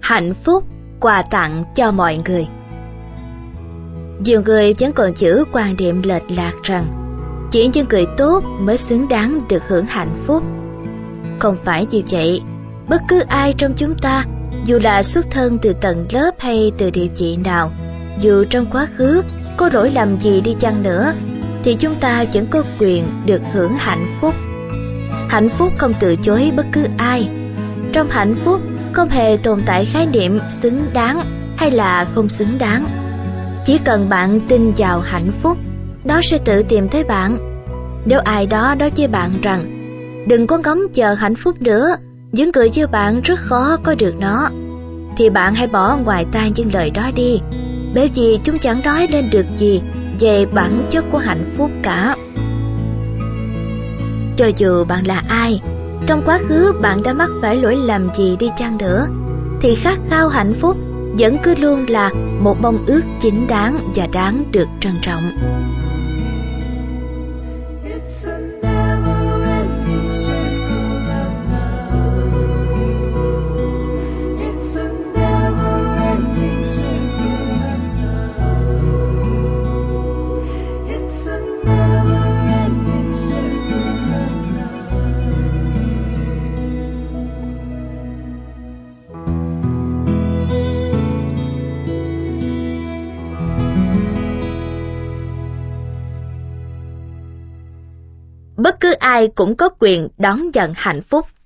Hạnh phúc quà tặng cho mọi người. Nhiều người vẫn còn giữ quan điểm lệch lạc rằng chỉ những người tốt mới xứng đáng được hưởng hạnh phúc. Không phải như vậy. Bất cứ ai trong chúng ta, dù là xuất thân từ tầng lớp hay từ địa vị nào, dù trong quá khứ có lỗi lầm gì đi chăng nữa, thì chúng ta vẫn có quyền được hưởng hạnh phúc. Hạnh phúc không từ chối bất cứ ai. Trong hạnh phúc không hề tồn tại khái niệm xứng đáng hay là không xứng đáng. Chỉ cần bạn tin vào hạnh phúc, nó sẽ tự tìm tới bạn. Nếu ai đó nói với bạn rằng đừng có ngóng chờ hạnh phúc nữa, những người như bạn rất khó có được nó, thì bạn hãy bỏ ngoài tai những lời đó đi, bởi vì chúng chẳng nói lên được gì về bản chất của hạnh phúc cả. Cho dù bạn là ai, trong quá khứ bạn đã mắc phải lỗi lầm gì đi chăng nữa, thì khát khao hạnh phúc vẫn cứ luôn là một mong ước chính đáng và đáng được trân trọng. Bất cứ ai cũng có quyền đón nhận hạnh phúc.